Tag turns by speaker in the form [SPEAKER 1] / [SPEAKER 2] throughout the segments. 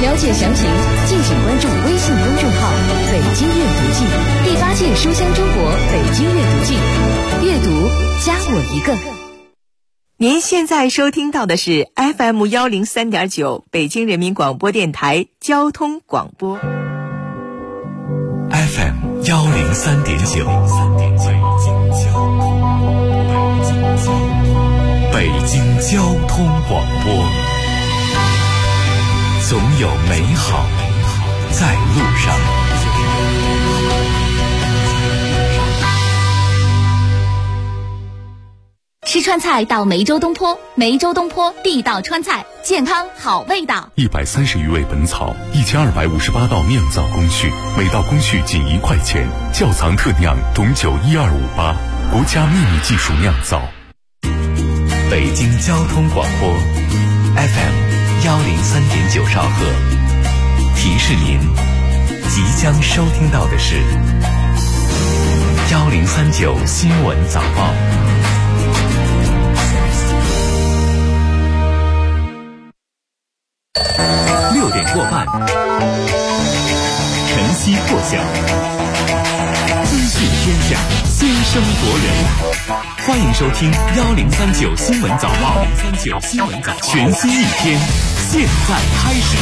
[SPEAKER 1] 了解详情，敬请关注微信公众号“北京阅读季”第8届书香中国北京阅读季，阅读加我一个。
[SPEAKER 2] 您现在收听到的是 FM103.9 北京人民广播电台交通广播。
[SPEAKER 3] FM103.9 北京交通广播，总有美好在路上。
[SPEAKER 4] 吃川菜到梅州东坡，梅州东坡地道川菜，健康好味道。
[SPEAKER 3] 130余味本草，1258道酿造工序，每道工序仅1块钱，窖藏特酿种酒12588，国家秘密技术酿造。北京交通广播 FM103.9 兆赫，提示您即将收听到的是1039新闻早报。6点过半，晨曦破晓，资讯天下，先声夺人。欢迎收听1039新闻早报，全新一天，现在开始。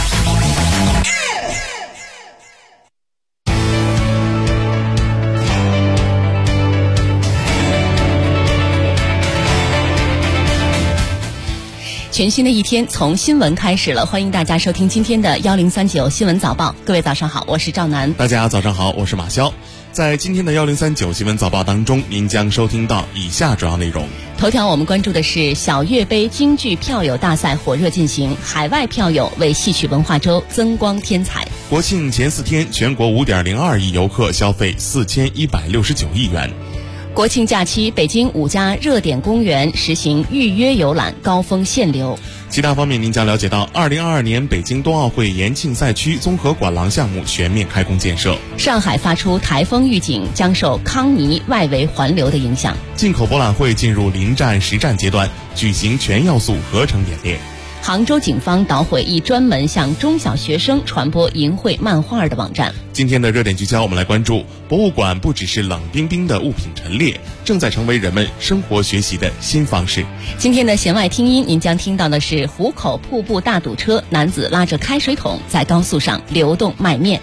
[SPEAKER 4] 全新的一天从新闻开始了，欢迎大家收听今天的1039新闻早报。各位早上好，我是赵楠。
[SPEAKER 5] 大家早上好，我是马潇。在今天的1039新闻早报当中，您将收听到以下主要内容。
[SPEAKER 4] 头条我们关注的是小阅杯京剧票友大赛火热进行，海外票友为戏曲文化周增光添彩。
[SPEAKER 5] 国庆前4天，全国5.02亿游客消费4169亿元。
[SPEAKER 4] 国庆假期，北京5家热点公园实行预约游览，高峰限流。
[SPEAKER 5] 其他方面，您将了解到2022年北京冬奥会延庆赛区综合管廊项目全面开工建设。
[SPEAKER 4] 上海发出台风预警，将受康尼外围环流的影响。
[SPEAKER 5] 进口博览会进入临战实战阶段，举行全要素合成演练。
[SPEAKER 4] 杭州警方捣毁一专门向中小学生传播淫秽漫画的网站。
[SPEAKER 5] 今天的热点聚焦，我们来关注博物馆不只是冷冰冰的物品陈列，正在成为人们生活学习的新方式。
[SPEAKER 4] 今天的弦外听音，您将听到的是湖口瀑布大堵车，男子拉着开水桶在高速上流动卖面。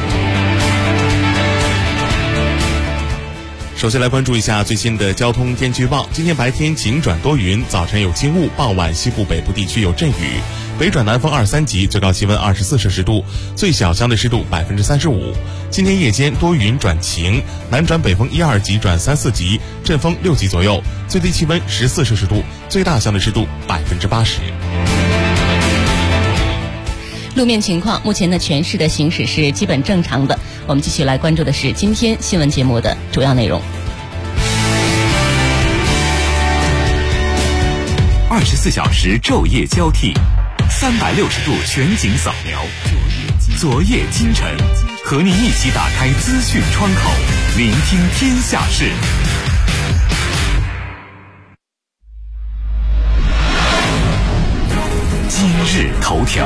[SPEAKER 5] 首先来关注一下最新的交通天气预报。今天白天晴转多云，早晨有轻雾，傍晚西部北部地区有阵雨，北转南风2、3级，最高气温24摄氏度，最小相对湿度35%。今天夜间多云转晴，南转北风1、2级转3、4级，阵风6级左右，最低气温14摄氏度，最大相对湿度80%。
[SPEAKER 4] 路面情况，目前的全市的行驶是基本正常的。我们继续来关注的是今天新闻节目的主要内容。
[SPEAKER 3] 24小时昼夜交替，360度全景扫描，昨夜今晨，和您一起打开资讯窗口，聆听天下事。今日头条。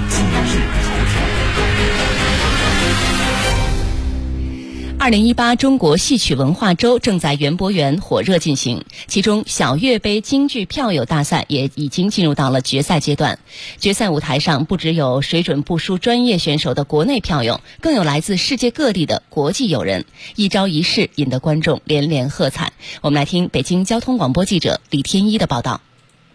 [SPEAKER 4] 2018中国戏曲文化周正在园博园火热进行，其中小阅杯京剧票友大赛也已经进入到了决赛阶段。决赛舞台上不只有水准不输专业选手的国内票友，更有来自世界各地的国际友人，一招一式引得观众连连喝彩。我们来听北京交通广播记者李天一的报道。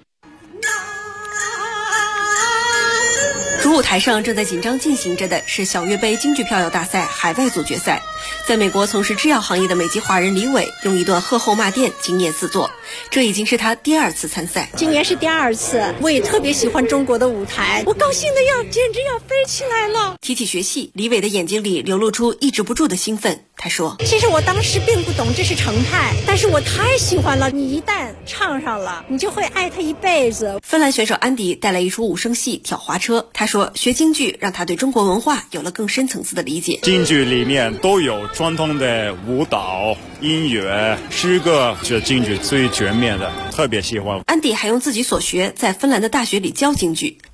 [SPEAKER 6] 主舞台上正在紧张进行着的是小阅杯京剧票友大赛海外组决赛。在美国从事制药行业的美籍华人李伟用一段贺后骂电惊艳四座，这已经是他第2次参赛。
[SPEAKER 7] 今年是第2次，我也特别喜欢中国的舞台，我高兴的简直要飞起来了。
[SPEAKER 6] 提起学戏，李伟的眼睛里流露出抑制不住的兴奋。他说，
[SPEAKER 7] 其实我当时并不懂这是常态，但是我太喜欢了，你一旦唱上了，你就会爱他一辈子。
[SPEAKER 6] 芬兰选手安迪带来一出武生戏挑滑车，他说学京剧让他对中国文化有了更深层次的理解。
[SPEAKER 8] 京剧里面都有传统的舞蹈、音乐、诗歌，是京剧最全面的，特别喜欢。
[SPEAKER 6] 安迪还用自己所学在芬兰的大学里教京剧。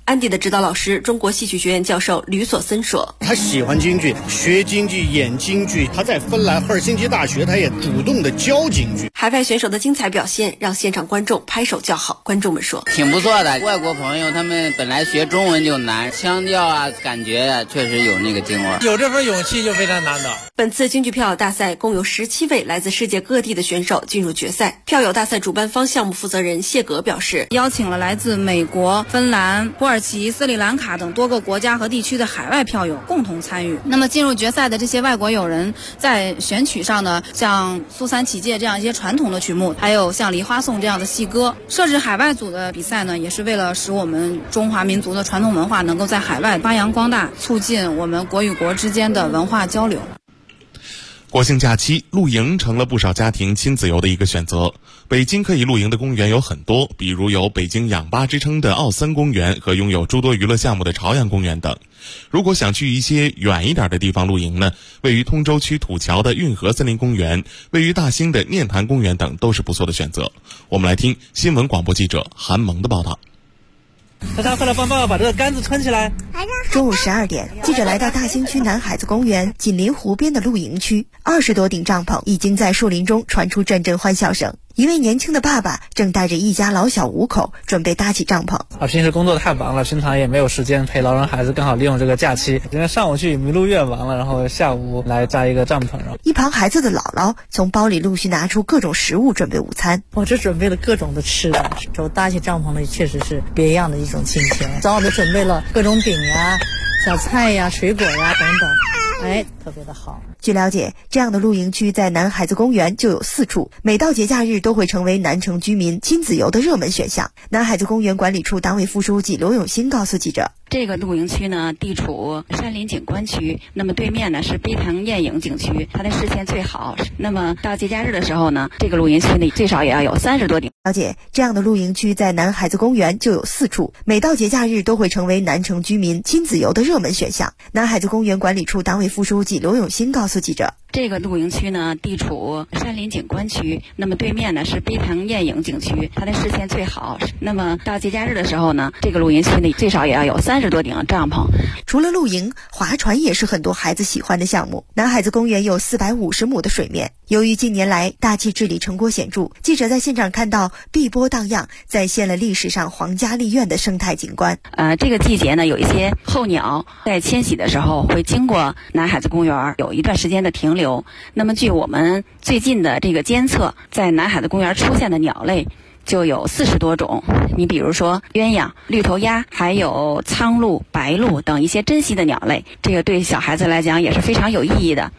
[SPEAKER 6] 安迪的指导老师，中国戏曲学院教授吕所森说：“
[SPEAKER 9] 他喜欢京剧，学京剧，演京剧。他在芬兰赫尔辛基大学，他也主动的教京剧。”
[SPEAKER 6] 海外选手的精彩表现让现场观众拍手叫好。观众们说：“
[SPEAKER 10] 挺不错的，外国朋友他们本来学中文就难，腔调啊，感觉啊，确实有那个京味，
[SPEAKER 11] 有这份勇气就非常难得。”
[SPEAKER 6] 本次京剧票友大赛共有17位来自世界各地的选手进入决赛。票友大赛主办方项目负责人谢格表示，
[SPEAKER 12] 邀请了来自美国、芬兰、土耳其、斯里兰卡等多个国家和地区的海外票友共同参与。那么进入决赛的这些外国友人在选曲上呢，像苏三起解这样一些传统的曲目，还有像梨花颂这样的戏歌。设置海外组的比赛呢，也是为了使我们中华民族的传统文化能够在海外发扬光大，促进我们国与国之间的文化交流。
[SPEAKER 5] 国庆假期，露营成了不少家庭亲子游的一个选择。北京可以露营的公园有很多，比如有北京氧吧之称的奥森公园和拥有诸多娱乐项目的朝阳公园等。如果想去一些远一点的地方露营呢，位于通州区土桥的运河森林公园，位于大兴的念坛公园等都是不错的选择。我们来听新闻广播记者韩萌的报道。
[SPEAKER 11] 大家快来帮爸把这个杆子撑起来。
[SPEAKER 2] 中午12点，记者来到大兴区南海子公园紧邻湖边的露营区，20多顶帐篷已经在树林中传出阵阵欢笑声。一位年轻的爸爸正带着一家老小5口准备搭起帐篷。
[SPEAKER 11] 平时工作太忙了，平常也没有时间陪老人孩子，刚好利用这个假期，今天上午去麋鹿苑玩了，然后下午来扎一个帐篷。
[SPEAKER 2] 一旁孩子的姥姥从包里陆续拿出各种食物准备午餐。
[SPEAKER 13] 我这准备了各种的吃的，我搭起帐篷呢确实是别样的一种心情。早就准备了各种饼呀、小菜呀、水果呀等等，特别的好。
[SPEAKER 2] 据了解，这样的露营区在南海子公园就有4处，每到节假日都会成为南城居民亲子游的热门选项。南海子公园管理处党委副书记刘永新告诉记者，
[SPEAKER 14] 这个露营区呢，地处山林景观区，那么对面呢是碑塘艳影景区，它的视线最好。那么到节假日的时候呢，这个露营区呢最少也要有30多顶。
[SPEAKER 2] 了解，这样的露营区在南海子公园就有4处，每到节假日都会成为南城居民亲子游的热门选项。南海子公园管理处党委副书记刘永新告诉记者，
[SPEAKER 14] 这个露营区呢，地处山林景观区，那么对面呢是碑塘艳影景区，它的视线最好。那么到节假日的时候呢，这个露营区呢最少也要有30多顶帐篷。
[SPEAKER 2] 除了露营，划船也是很多孩子喜欢的项目。南海子公园有450亩的水面，由于近年来大气治理成果显著，记者在现场看到碧波荡漾，再现了历史上皇家丽苑的生态景观。
[SPEAKER 14] 这个季节呢，有一些候鸟在迁徙的时候会经过南海子公园，有一段时间的停留。那么据我们最近的这个监测，在南海子公园出现的鸟类就有40多种。你比如说鸳鸯、绿头鸭，还有苍鹭、白鹭等一些珍稀的鸟类，这个对小孩子来讲也是非常有意义的。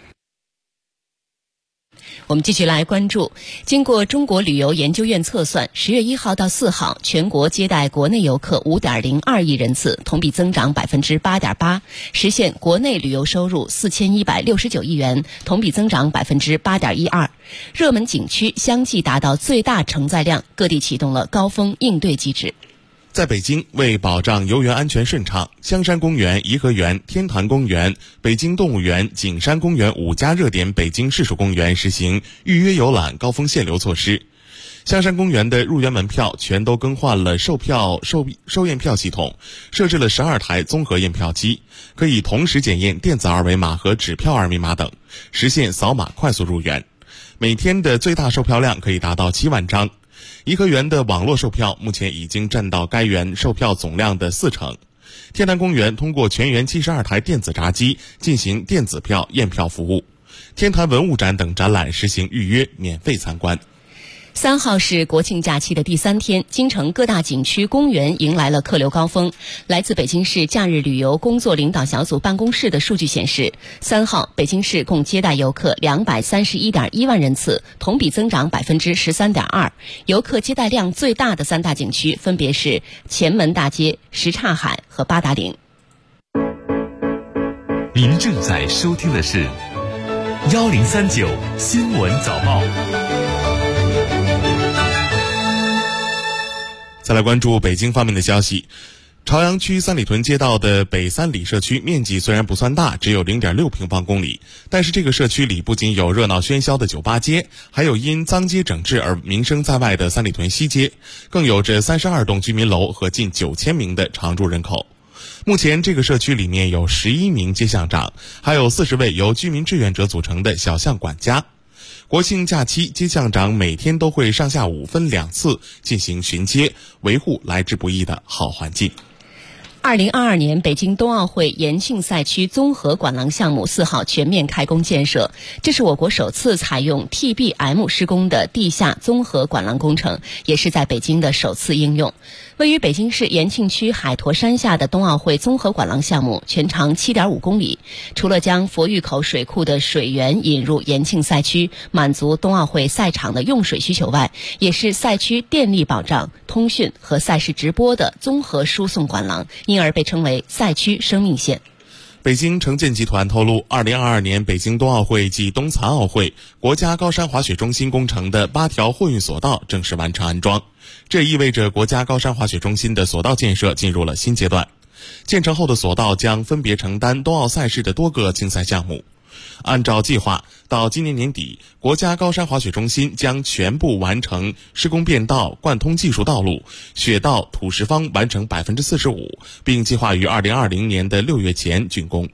[SPEAKER 4] 我们继续来关注，经过中国旅游研究院测算，10月1号到4号，全国接待国内游客 5.02 亿人次，同比增长 8.8%， 实现国内旅游收入4169亿元，同比增长 8.12%。热门景区相继达到最大承载量，各地启动了高峰应对机制。
[SPEAKER 5] 在北京，为保障游园安全顺畅，香山公园、颐和园、天坛公园、北京动物园、景山公园5家热点北京市属公园实行预约游览高峰限流措施。香山公园的入园门票全都更换了售验票系统，设置了12台综合验票机，可以同时检验电子二维码和纸票二维码等，实现扫码快速入园。每天的最大售票量可以达到7万张。颐和园的网络售票目前已经占到该园售票总量的40%。天坛公园通过全园72台电子闸机进行电子票验票服务。天坛文物展等展览实行预约免费参观。
[SPEAKER 4] 3号是国庆假期的第3天，京城各大景区公园迎来了客流高峰。来自北京市假日旅游工作领导小组办公室的数据显示，3号北京市共接待游客231.1万人次，同比增长 13.2%。游客接待量最大的3大景区分别是前门大街、什刹海和八达岭。
[SPEAKER 3] 您正在收听的是1039新闻早报。
[SPEAKER 5] 再来关注北京方面的消息。 朝阳区三里屯街道的北三里社区面积虽然不算大，只有 0.6 平方公里，但是这个社区里不仅有热闹喧嚣的酒吧街，还有因脏街整治而名声在外的三里屯西街，更有着32栋居民楼和近9000名的常住人口。目前这个社区里面有11名街巷长，还有40位由居民志愿者组成的小巷管家。国庆假期，街巷长每天都会上下午分2次进行巡街，维护来之不易的好环境。
[SPEAKER 4] 2022年北京冬奥会延庆赛区综合管廊项目4号全面开工建设，这是我国首次采用 TBM 施工的地下综合管廊工程，也是在北京的首次应用。位于北京市延庆区海坨山下的冬奥会综合管廊项目全长 7.5 公里，除了将佛峪口水库的水源引入延庆赛区，满足冬奥会赛场的用水需求外，也是赛区电力保障、通讯和赛事直播的综合输送管廊，因而被称为赛区生命线。
[SPEAKER 5] 北京城建集团透露，2022年北京冬奥会暨冬残奥会国家高山滑雪中心工程的8条货运索道正式完成安装，这意味着国家高山滑雪中心的索道建设进入了新阶段。建成后的索道将分别承担冬奥赛事的多个竞赛项目。按照计划，到今年年底，国家高山滑雪中心将全部完成施工变道、贯通技术道路、雪道、土石方完成 45%， 并计划于2020年的6月前竣工。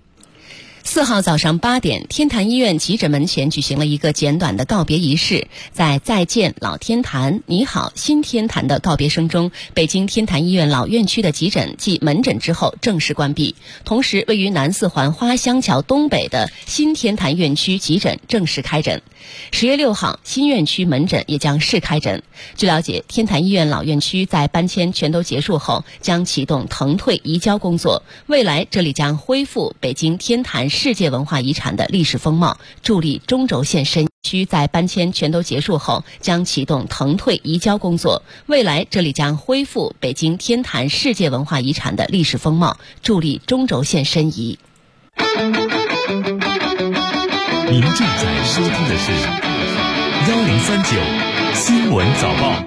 [SPEAKER 4] 4号早上8点，天坛医院急诊门前举行了一个简短的告别仪式。在再见老天坛，你好新天坛的告别声中，北京天坛医院老院区的急诊继门诊之后正式关闭。同时，位于南四环花乡桥东北的新天坛院区急诊正式开诊。10月6号，新院区门诊也将试开诊。据了解，天坛医院老院区在搬迁全都结束后，将启动腾退移交工作。未来这里将恢复北京天坛世界文化遗产的历史风貌，助力中轴线申区在搬迁全都结束后，将启动腾退移交工作。未来这里将恢复北京天坛世界文化遗产的历史风貌，助力中轴线申遗。
[SPEAKER 3] 您正在收听的是1039新闻早报。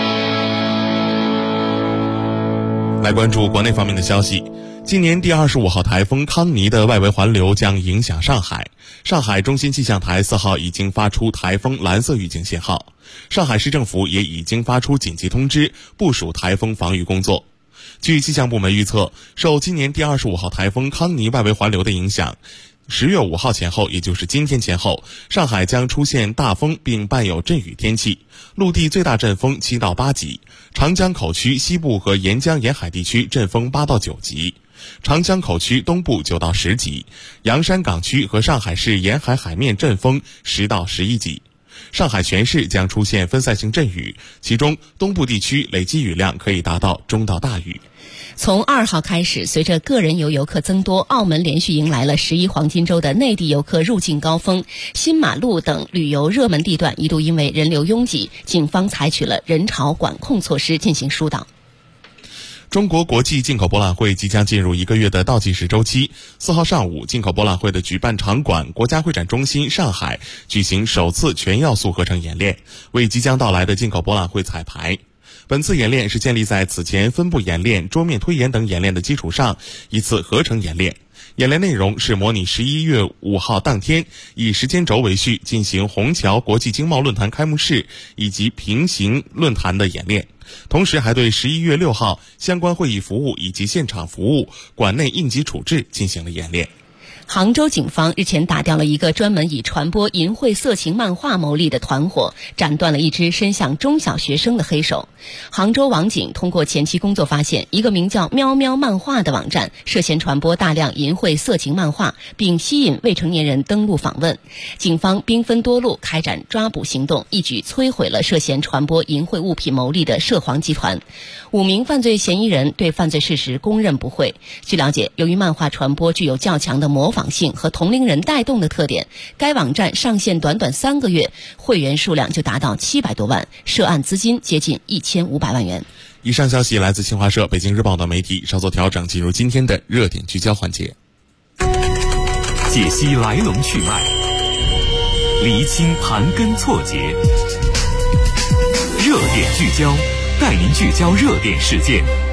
[SPEAKER 5] 来关注国内方面的消息。今年第25号台风康尼的外围环流将影响上海。上海中心气象台4号已经发出台风蓝色预警信号，上海市政府也已经发出紧急通知，部署台风防御工作。据气象部门预测，受今年第25号台风康尼外围环流的影响，10月5号前后，也就是今天前后，上海将出现大风并伴有阵雨天气，陆地最大阵风7到8级，长江口区西部和沿江沿海地区阵风8到9级，长江口区东部9到10级，洋山港区和上海市沿海海面阵风10到11级。上海全市将出现分散性阵雨，其中东部地区累积雨量可以达到中到大雨。
[SPEAKER 4] 从2号开始，随着个人游客增多，澳门连续迎来了11黄金周的内地游客入境高峰。新马路等旅游热门地段一度因为人流拥挤，警方采取了人潮管控措施进行疏导。
[SPEAKER 5] 中国国际进口博览会即将进入1个月的倒计时周期。4号上午，进口博览会的举办场馆国家会展中心上海举行首次全要素合成演练，为即将到来的进口博览会彩排。本次演练是建立在此前分布演练、桌面推演等演练的基础上一次合成演练。演练内容是模拟11月5号当天以时间轴为序进行虹桥国际经贸论坛开幕式以及平行论坛的演练，同时还对11月6号相关会议服务以及现场服务、馆内应急处置进行了演练。
[SPEAKER 4] 杭州警方日前打掉了一个专门以传播淫秽色情漫画牟利的团伙，斩断了一只伸向中小学生的黑手。杭州网警通过前期工作发现，一个名叫喵喵漫画的网站涉嫌传播大量淫秽色情漫画，并吸引未成年人登录访问。警方兵分多路开展抓捕行动，一举摧毁了涉嫌传播淫秽物品牟利的涉黄集团。5名犯罪嫌疑人对犯罪事实供认不讳。据了解，由于漫画传播具有较强的模仿性和同龄人带动的特点，该网站上线短短3个月，会员数量就达到700多万，涉案资金接近1500万元。
[SPEAKER 5] 以上消息来自新华社、北京日报等媒体，稍作调整，进入今天的热点聚焦环节。
[SPEAKER 3] 解析来龙去脉，厘清盘根错节，热点聚焦，带您聚焦热点事件，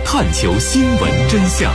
[SPEAKER 3] 探求新闻真相。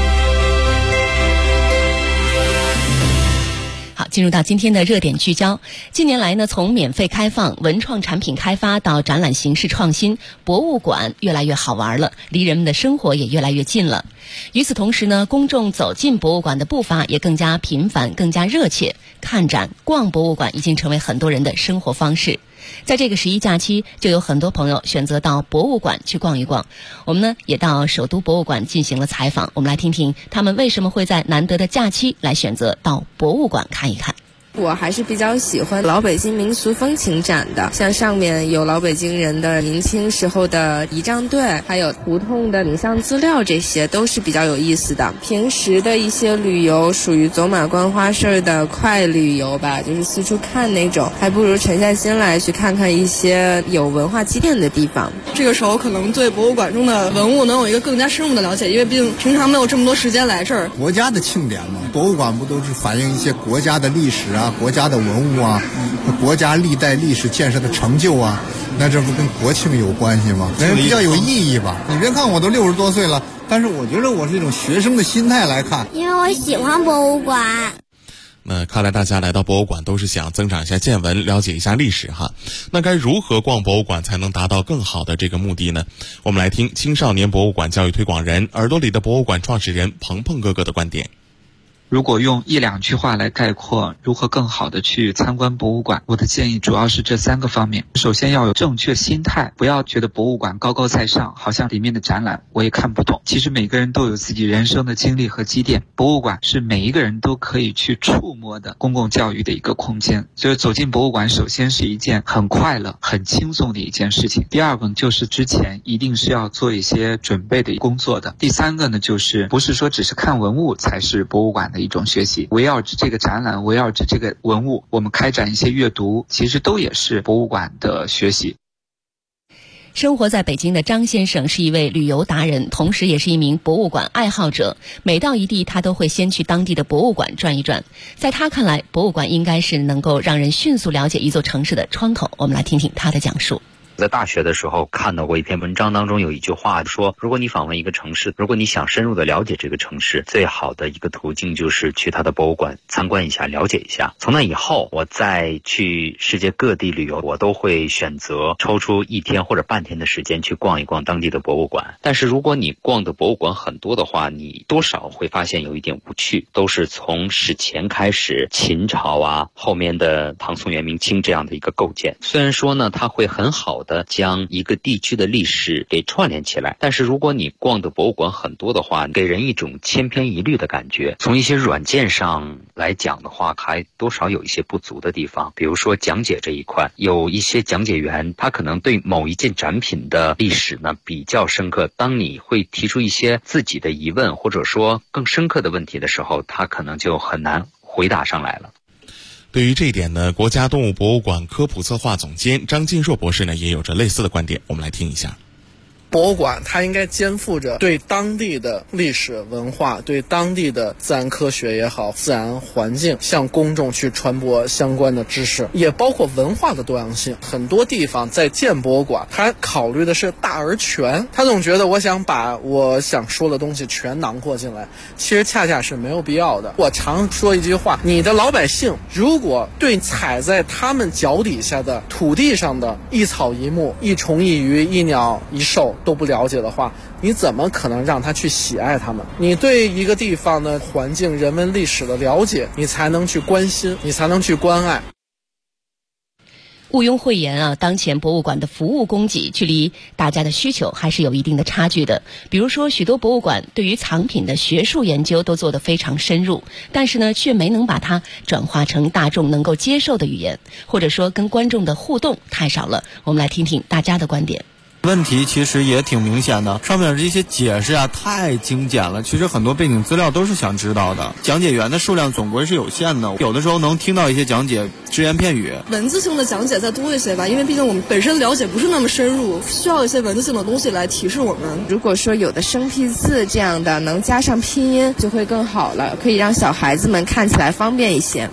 [SPEAKER 4] 好，进入到今天的热点聚焦。近年来呢，从免费开放、文创产品开发到展览形式创新，博物馆越来越好玩了，离人们的生活也越来越近了。与此同时呢，公众走进博物馆的步伐也更加频繁、更加热切。看展、逛博物馆已经成为很多人的生活方式。在这个11假期，就有很多朋友选择到博物馆去逛一逛。我们呢也到首都博物馆进行了采访，我们来听听他们为什么会在难得的假期来选择到博物馆看一看。
[SPEAKER 15] 我还是比较喜欢老北京民俗风情展的，像上面有老北京人的明清时候的仪仗队，还有胡同的影像资料，这些都是比较有意思的。平时的一些旅游属于走马观花式的快旅游吧，就是四处看那种，还不如沉下心来去看看一些有文化积淀的地方。
[SPEAKER 16] 这个时候可能对博物馆中的文物能有一个更加深入的了解，因为毕竟平常没有这么多时间来这儿。
[SPEAKER 17] 国家的庆典嘛，博物馆不都是反映一些国家的历史啊，国家的文物啊，国家历代历史建设的成就啊，那这不跟国庆有关系吗？那比较有意义吧。你别看我都60多岁了，但是我觉得我是一种学生的心态来看，
[SPEAKER 18] 因为我喜欢博物馆。
[SPEAKER 5] 那看来大家来到博物馆都是想增长一下见闻，了解一下历史哈。那该如何逛博物馆才能达到更好的这个目的呢？我们来听青少年博物馆教育推广人、耳朵里的博物馆创始人鹏鹏哥哥的观点。
[SPEAKER 19] 如果用1-2句话来概括如何更好的去参观博物馆，我的建议主要是这3个方面。首先要有正确心态，不要觉得博物馆高高在上，好像里面的展览我也看不懂。其实每个人都有自己人生的经历和积淀，博物馆是每一个人都可以去触摸的公共教育的一个空间。所以走进博物馆首先是一件很快乐、很轻松的一件事情。第二个就是之前一定是要做一些准备的工作的。第3个呢，就是不是说只是看文物才是博物馆的一种学习，围绕着这个展览，围绕着这个文物，我们开展一些阅读，其实都也是博物馆的学习。
[SPEAKER 4] 生活在北京的张先生是一位旅游达人，同时也是一名博物馆爱好者。每到一地，他都会先去当地的博物馆转一转。在他看来，博物馆应该是能够让人迅速了解一座城市的窗口。我们来听听他的讲述。
[SPEAKER 20] 在大学的时候看到过一篇文章，当中有一句话说，如果你访问一个城市，如果你想深入的了解这个城市，最好的一个途径就是去它的博物馆参观一下，了解一下。从那以后，我再去世界各地旅游，我都会选择抽出1天或者半天的时间去逛一逛当地的博物馆。但是如果你逛的博物馆很多的话，你多少会发现有一点无趣，都是从史前开始，秦朝啊，后面的唐宋元明清这样的一个构建。虽然说呢，它会很好的将一个地区的历史给串联起来，但是如果你逛的博物馆很多的话，给人一种千篇一律的感觉。从一些软件上来讲的话，还多少有一些不足的地方。比如说讲解这一块，有一些讲解员他可能对某一件展品的历史呢比较深刻，当你会提出一些自己的疑问或者说更深刻的问题的时候，他可能就很难回答上来了。
[SPEAKER 5] 对于这一点呢，国家动物博物馆科普策划总监张进硕博士呢也有着类似的观点，我们来听一下。
[SPEAKER 21] 博物馆它应该肩负着对当地的历史文化，对当地的自然科学也好，自然环境，向公众去传播相关的知识，也包括文化的多样性。很多地方在建博物馆，它考虑的是大而全，他总觉得我想把我想说的东西全囊括进来，其实恰恰是没有必要的。我常说一句话，你的老百姓如果对踩在他们脚底下的土地上的一草一木、一虫一鱼、一鸟一兽都不了解的话，你怎么可能让他去喜爱他们？你对一个地方的环境、人文历史的了解，你才能去关心，你才能去关爱。
[SPEAKER 4] 毋庸讳言啊，当前博物馆的服务供给距离大家的需求还是有一定的差距的。比如说，许多博物馆对于藏品的学术研究都做得非常深入，但是呢，却没能把它转化成大众能够接受的语言，或者说跟观众的互动太少了。我们来听听大家的观点。
[SPEAKER 22] 问题其实也挺明显的，上面这些解释啊太精简了，其实很多背景资料都是想知道的，讲解员的数量总归是有限的，有的时候能听到一些讲解只言片语，
[SPEAKER 16] 文字性的讲解再多一些吧，因为毕竟我们本身了解不是那么深入，需要一些文字性的东西来提示我们。
[SPEAKER 15] 如果说有的生僻字这样的能加上拼音就会更好了，可以让小孩子们看起来方便一些。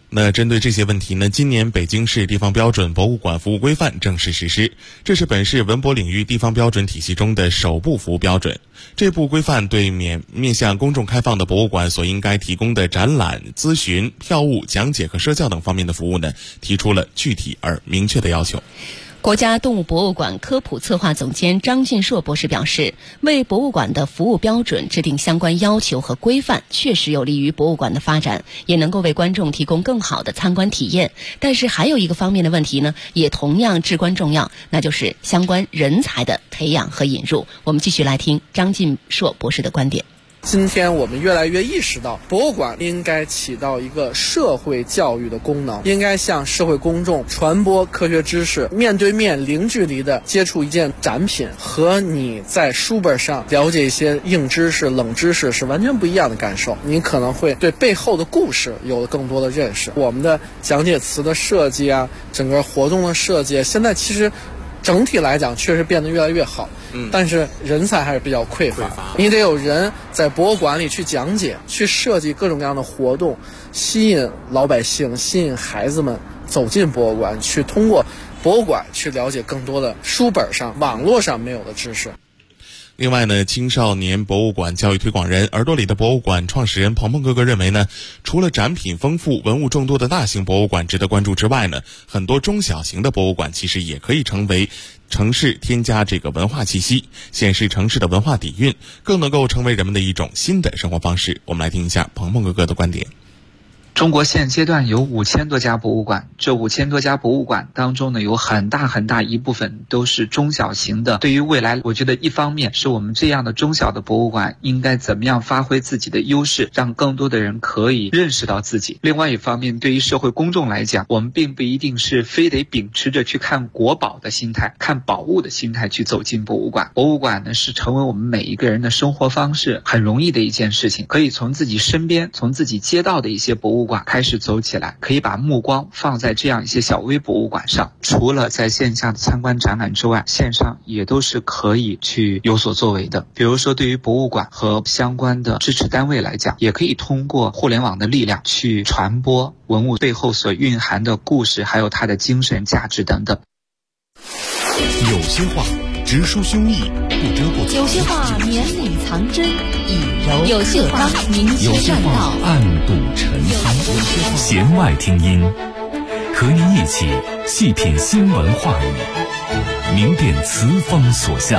[SPEAKER 5] 那针对这些问题呢，今年北京市地方标准博物馆服务规范正式实施，这是本市文博领域地方标准体系中的首部服务标准。这部规范对面向公众开放的博物馆所应该提供的展览、咨询、票务、讲解和社教等方面的服务呢，提出了具体而明确的要求。
[SPEAKER 4] 国家动物博物馆科普策划总监张晋硕博士表示，为博物馆的服务标准制定相关要求和规范，确实有利于博物馆的发展，也能够为观众提供更好的参观体验。但是还有一个方面的问题呢，也同样至关重要，那就是相关人才的培养和引入。我们继续来听张晋硕博士的观点。
[SPEAKER 21] 今天我们越来越意识到，博物馆应该起到一个社会教育的功能，应该向社会公众传播科学知识，面对面零距离的接触一件展品，和你在书本上了解一些硬知识、冷知识是完全不一样的感受。你可能会对背后的故事有了更多的认识。我们的讲解词的设计啊，整个活动的设计，现在其实整体来讲确实变得越来越好，但是人才还是比较匮乏。你得有人在博物馆里去讲解，去设计各种各样的活动，吸引老百姓，吸引孩子们走进博物馆，去通过博物馆去了解更多的书本上、网络上没有的知识。
[SPEAKER 5] 另外呢，青少年博物馆教育推广人、耳朵里的博物馆创始人鹏鹏哥哥认为呢，除了展品丰富、文物众多的大型博物馆值得关注之外呢，很多中小型的博物馆其实也可以成为城市添加这个文化气息，显示城市的文化底蕴，更能够成为人们的一种新的生活方式。我们来听一下鹏鹏哥哥的观点。
[SPEAKER 19] 中国现阶段有5000多家博物馆，这5000多家博物馆当中呢，有很大一部分都是中小型的。对于未来，我觉得一方面是我们这样的中小的博物馆应该怎么样发挥自己的优势，让更多的人可以认识到自己。另外一方面，对于社会公众来讲，我们并不一定是非得秉持着去看国宝的心态、看宝物的心态去走进博物馆。博物馆呢，是成为我们每一个人的生活方式很容易的一件事情，可以从自己身边、从自己街道的一些博物馆开始走起来，可以把目光放在这样一些小微博物馆上。除了在线下的参观展览之外，线上也都是可以去有所作为的。比如说，对于博物馆和相关的支持单位来讲，也可以通过互联网的力量去传播文物背后所蕴含的故事，还有它的精神价值等等。
[SPEAKER 3] 有些话直抒胸臆，不遮不藏；
[SPEAKER 1] 有些话绵里藏针，以柔有些话明确善道，
[SPEAKER 3] 暗度陈仓。弦外听音，和您一起细品新闻话语，明辨词风所向。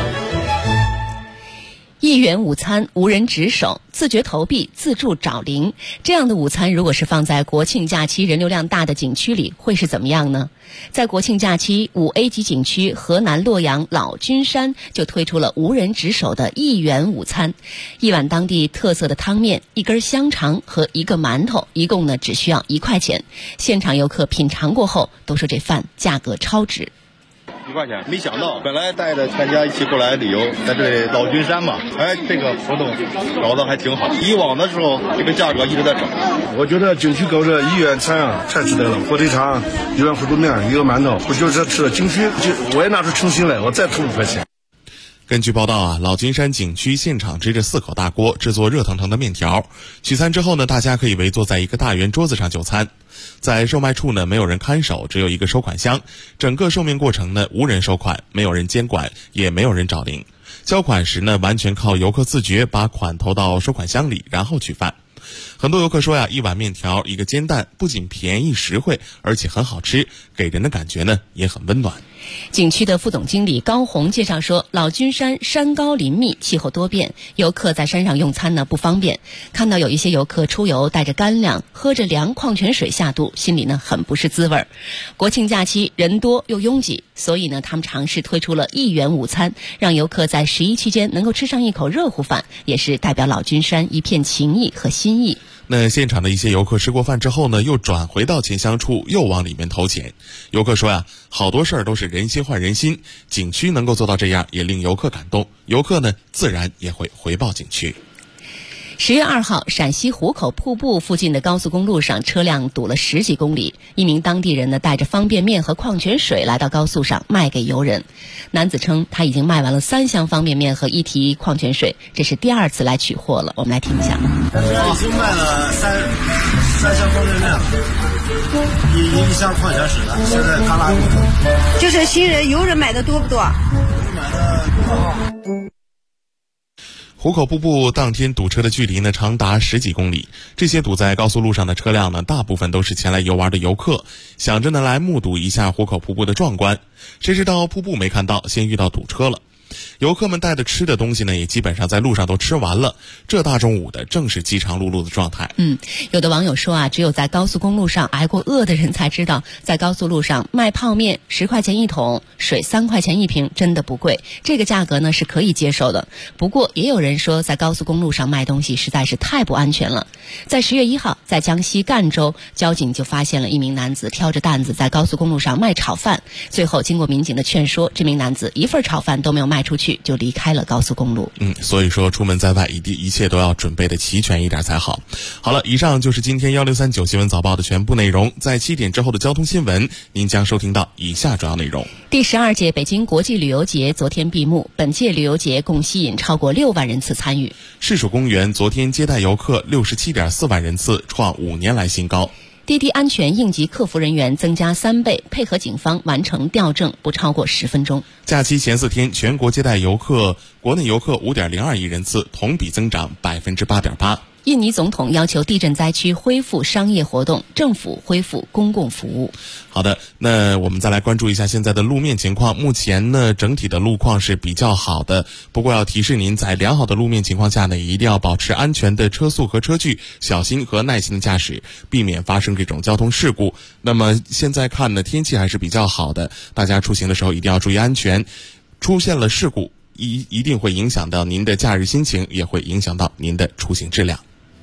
[SPEAKER 4] 1元午餐无人值守，自觉投币自助找零，这样的午餐如果是放在国庆假期人流量大的景区里，会是怎么样呢？在国庆假期，5A 级景区河南洛阳老君山就推出了无人值守的1元午餐，一碗当地特色的汤面，一根香肠和一个馒头，一共呢只需要1块钱。现场游客品尝过后都说这饭价格超值。
[SPEAKER 7] 1块钱，没想到，本来带着全家一起过来旅游，在这里老君山嘛，这个活动搞得还挺好。以往的时候，这个价格一直在涨。
[SPEAKER 23] 我觉得景区搞这1元餐啊，太值得了。火腿肠、1碗火锅面、1个馒头，我就是吃了景区，我也拿出诚心来，我再投5块钱。
[SPEAKER 5] 根据报道啊，老君山景区现场支着4口大锅，制作热腾腾的面条。取餐之后呢，大家可以围坐在一个大圆桌子上就餐。在售卖处呢，没有人看守，只有一个收款箱。整个售面过程呢，无人收款，没有人监管，也没有人找零。交款时呢，完全靠游客自觉把款投到收款箱里，然后取饭。很多游客说呀，一碗面条，一个煎蛋，不仅便宜实惠，而且很好吃，给人的感觉呢也很温暖。
[SPEAKER 4] 景区的副总经理高红介绍说，老君山山高林密，气候多变，游客在山上用餐呢不方便。看到有一些游客出游带着干粮，喝着凉矿泉水下肚，心里呢很不是滋味。国庆假期人多又拥挤，所以呢他们尝试推出了1元午餐，让游客在11期间能够吃上一口热乎饭，也是代表老君山一片情谊和心意。
[SPEAKER 5] 那现场的一些游客吃过饭之后呢，又转回到钱箱处，又往里面投钱。游客说呀，好多事儿都是人心换人心，景区能够做到这样，也令游客感动，游客呢自然也会回报景区。
[SPEAKER 4] 10月2号，陕西壶口瀑布附近的高速公路上车辆堵了10几公里。一名当地人呢带着方便面和矿泉水来到高速上卖给游人。男子称他已经卖完了3箱方便面和1提矿泉水，这是第2次来取货了。我们来听一下。
[SPEAKER 8] 我已经卖了三箱方便面了，一箱矿泉水了，现在刚拉过来。
[SPEAKER 9] 就是新人游人买的多不多？
[SPEAKER 8] 买的多。
[SPEAKER 5] 壶口瀑布当天堵车的距离呢长达10几公里，这些堵在高速路上的车辆呢大部分都是前来游玩的游客，想着呢来目睹一下壶口瀑布的壮观，谁知道瀑布没看到，先遇到堵车了。游客们带的吃的东西呢也基本上在路上都吃完了，这大中午的正是饥肠辘辘的状态。
[SPEAKER 4] 有的网友说啊，只有在高速公路上挨过饿的人才知道，在高速路上卖泡面10块钱1桶，水3块钱1瓶，真的不贵，这个价格呢是可以接受的。不过也有人说，在高速公路上卖东西实在是太不安全了。在10月1号，在江西赣州，交警就发现了一名男子挑着担子在高速公路上卖炒饭，最后经过民警的劝说，这名男子一份炒饭都没有卖出去，就离开了高速公路。
[SPEAKER 5] 所以说出门在外一切都要准备的齐全一点才好。好了，以上就是今天1639新闻早报的全部内容。在7点之后的交通新闻，您将收听到以下主要内容。
[SPEAKER 4] 第12届北京国际旅游节昨天闭幕，本届旅游节共吸引超过6万人次参与。
[SPEAKER 5] 市属公园昨天接待游客67.4万人次，创5年来新高。
[SPEAKER 4] 滴滴安全应急客服人员增加3倍，配合警方完成调证不超过10分钟。
[SPEAKER 5] 假期前4天，全国接待国内游客5.02亿人次，同比增长8.8%。
[SPEAKER 4] 印尼总统要求地震灾区恢复商业活动，政府恢复公共服务。
[SPEAKER 5] 好的，那我们再来关注一下现在的路面情况。目前呢，整体的路况是比较好的，不过要提示您，在良好的路面情况下呢，也一定要保持安全的车速和车距，小心和耐心的驾驶，避免发生这种交通事故。那么现在看呢，天气还是比较好的，大家出行的时候一定要注意安全。出现了事故，一定会影响到您的假日心情，也会影响到您的出行质量。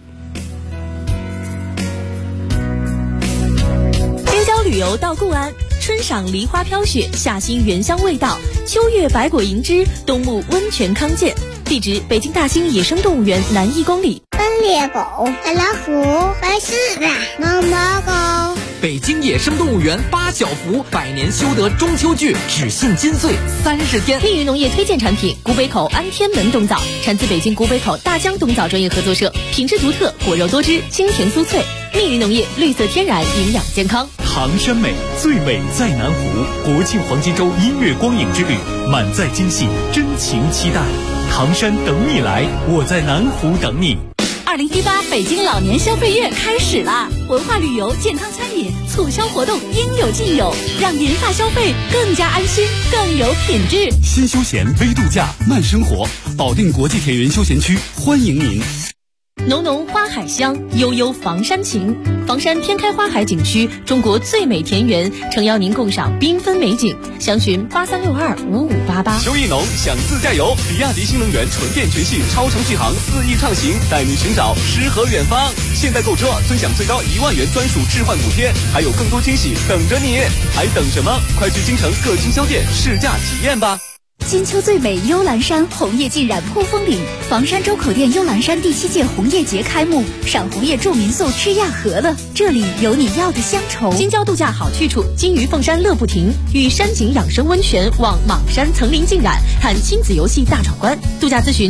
[SPEAKER 1] 旅游到固安，春赏梨花飘雪，夏欣原香味道，秋月百果盈枝，冬沐温泉康健。地址：北京大兴野生动物园南1公里。
[SPEAKER 18] 斑鬣狗、白老虎、白狮子、毛毛狗。
[SPEAKER 10] 北京野生动物园8小福100年修得中秋剧，只信金穗30天。
[SPEAKER 1] 密云农业推荐产品：古北口安天门冬枣，产自北京古北口大江冬枣专业合作社，品质独特，果肉多汁，清甜酥脆。密云农业，绿色天然，营养健康。
[SPEAKER 24] 唐山美，最美在南湖。国庆黄金周音乐光影之旅，满载惊喜，真情期待。唐山等你来，我在南湖等你。
[SPEAKER 1] 2018北京老年消费月开始啦！文化旅游、健康餐饮促销活动应有尽有，让银发消费更加安心、更有品质。
[SPEAKER 25] 新休闲微度假慢生活，保定国际田园休闲区欢迎您。
[SPEAKER 1] 浓浓花海香，悠悠房山情。房山天开花海景区，中国最美田园，诚邀您共赏缤纷美景。详询83625588。
[SPEAKER 25] 秋意浓，想自驾游，比亚迪新能源纯电全系超长续航4亿畅行，带你寻找诗和远方。现在购车尊享最高1万元专属置换补贴，还有更多惊喜等着你，还等什么？快去京城各经销店试驾体验吧。
[SPEAKER 1] 金秋最美幽兰山，红叶浸染扑风岭。房山周口店幽兰山第7届红叶节开幕，赏红叶住民宿吃亚和了，这里有你要的乡愁。金郊度假好去处，金鱼凤山乐不停，与山景养生温泉望莽山层林浸染，看亲子游戏大闯关。度假咨询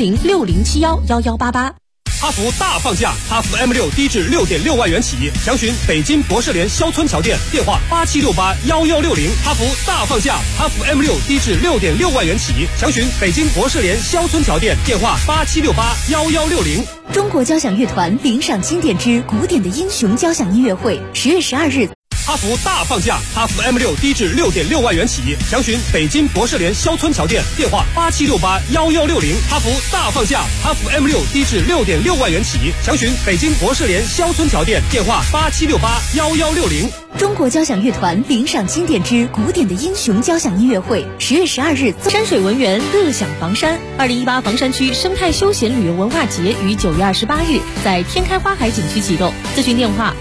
[SPEAKER 1] 01060711188。
[SPEAKER 25] 哈弗大放价，哈弗 M6 低至6.6万元起，详询北京博士联肖村桥店，电话87681160。哈弗大放价，哈弗 M6 低至6.6万元起，详询北京博士联肖村桥店，电话87681160。
[SPEAKER 1] 中国交响乐团领赏经典之古典的英雄交响音乐会，10月12日。
[SPEAKER 25] 哈弗大放价，哈弗 M6 低至6.6万元起，详询北京博士联肖村桥店，电话87681160。哈弗大放价，哈弗 M6 低至6.6万元起，详询北京博士联肖村桥店，电话87681160。
[SPEAKER 1] 中国交响乐团领赏经典之古典的英雄交响音乐会，10月12日，山水文园乐享房山。2018房山区生态休闲旅游文化节于9月28日在天开花海景区启动，咨询电话